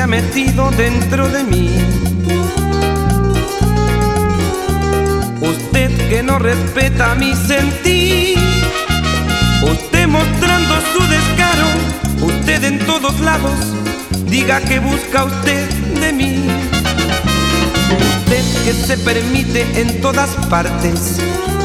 ha metido dentro de mí. Usted que no respeta mi sentir, usted mostrando su descaro, usted en todos lados, diga que busca usted de mí. Usted que se permite en todas partes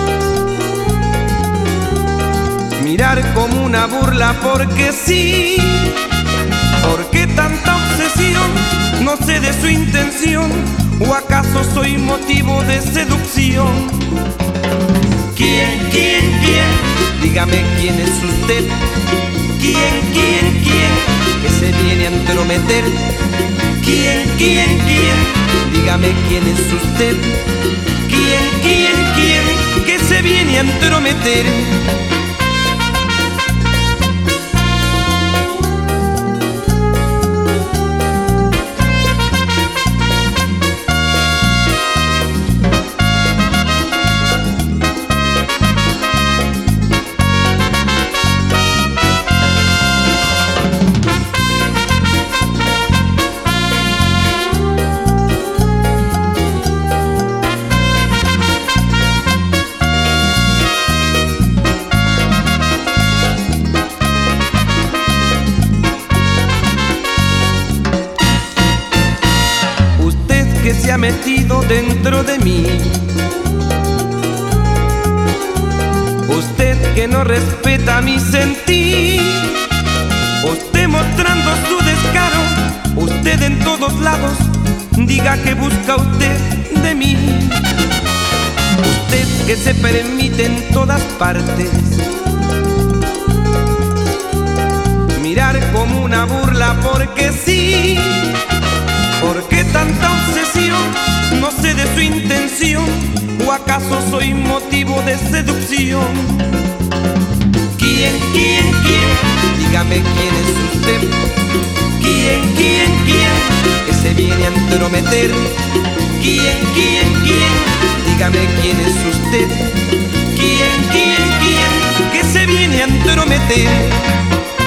mirar como una burla porque sí. ¿Por qué tanta obsesión? No sé de su intención, ¿o acaso soy motivo de seducción? ¿Quién? Dígame quién es usted. ¿Quién? Que se viene a entrometer. ¿Quién? Dígame quién es usted. ¿Quién? Que se viene a entrometer. Que se ha metido dentro de mí. Usted que no respeta mi sentir, usted mostrando su descaro, usted en todos lados, diga que busca usted de mí. Usted que se permite en todas partes mirar como una burla porque sí. ¿Por qué tanta obsesión? No sé de su intención, ¿o acaso soy motivo de seducción? ¿Quién? Dígame quién es usted. ¿Quién? Que se viene a entrometer. ¿Quién? Dígame quién es usted. ¿Quién? Que se viene a entrometer.